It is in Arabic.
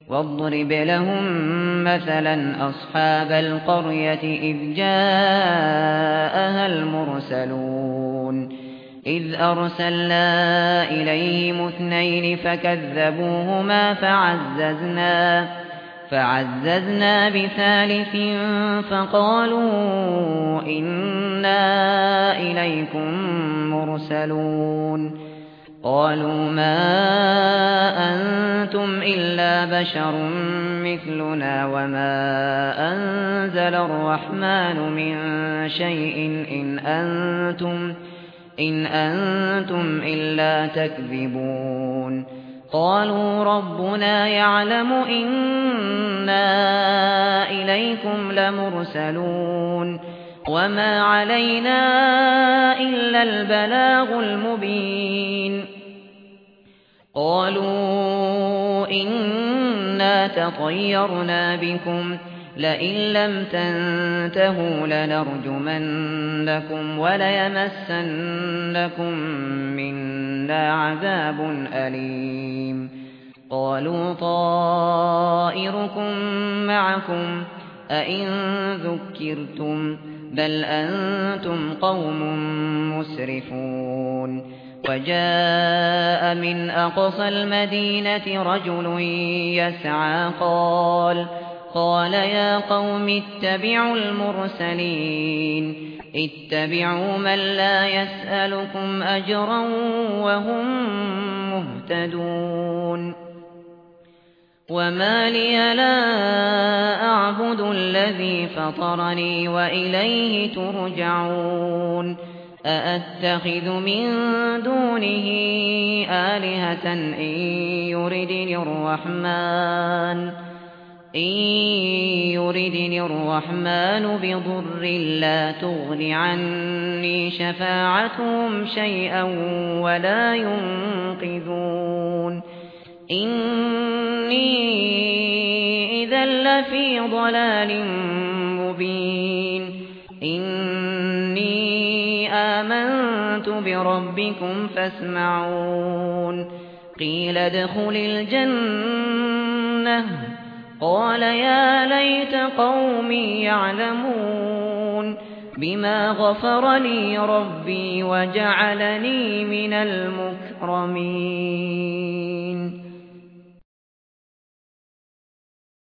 واضرب لهم مثلا أصحاب القرية إذ جاءها المرسلون إذ أرسلنا إليهم 2 فكذبوهما فعززنا بثالث فقالوا إنا إليكم مرسلون قالوا ما أنتم إلا بشر مثلنا وما أنزل الرحمن من شيء إن أنتم إلا تكذبون قالوا ربنا يعلم إنا إليكم لمرسلون وما علينا إلا البلاغ المبين قالوا إنا تطيرنا بكم لئن لم تنتهوا لنرجمنكم وليمسنكم منا عذاب أليم قالوا طائركم معكم أئن ذكرتم بل أنتم قوم مسرفون وجاء من أقصى المدينة رجل يسعى قال يا قوم اتبعوا المرسلين اتبعوا من لا يسألكم أجرا وهم مهتدون وما لي لا أعبد الذي فطرني وإليه ترجعون أأتخذ من دونه آلهة إن يردني الرحمن بضر لا تغن عني شفاعتهم شيئا ولا ينقذون إني إذا لفي ضلال مبين إني آمنت بربكم فاسمعون قيل ادخل الجنة قال يا ليت قومي يعلمون بما غفر لي ربي وجعلني من المكرمين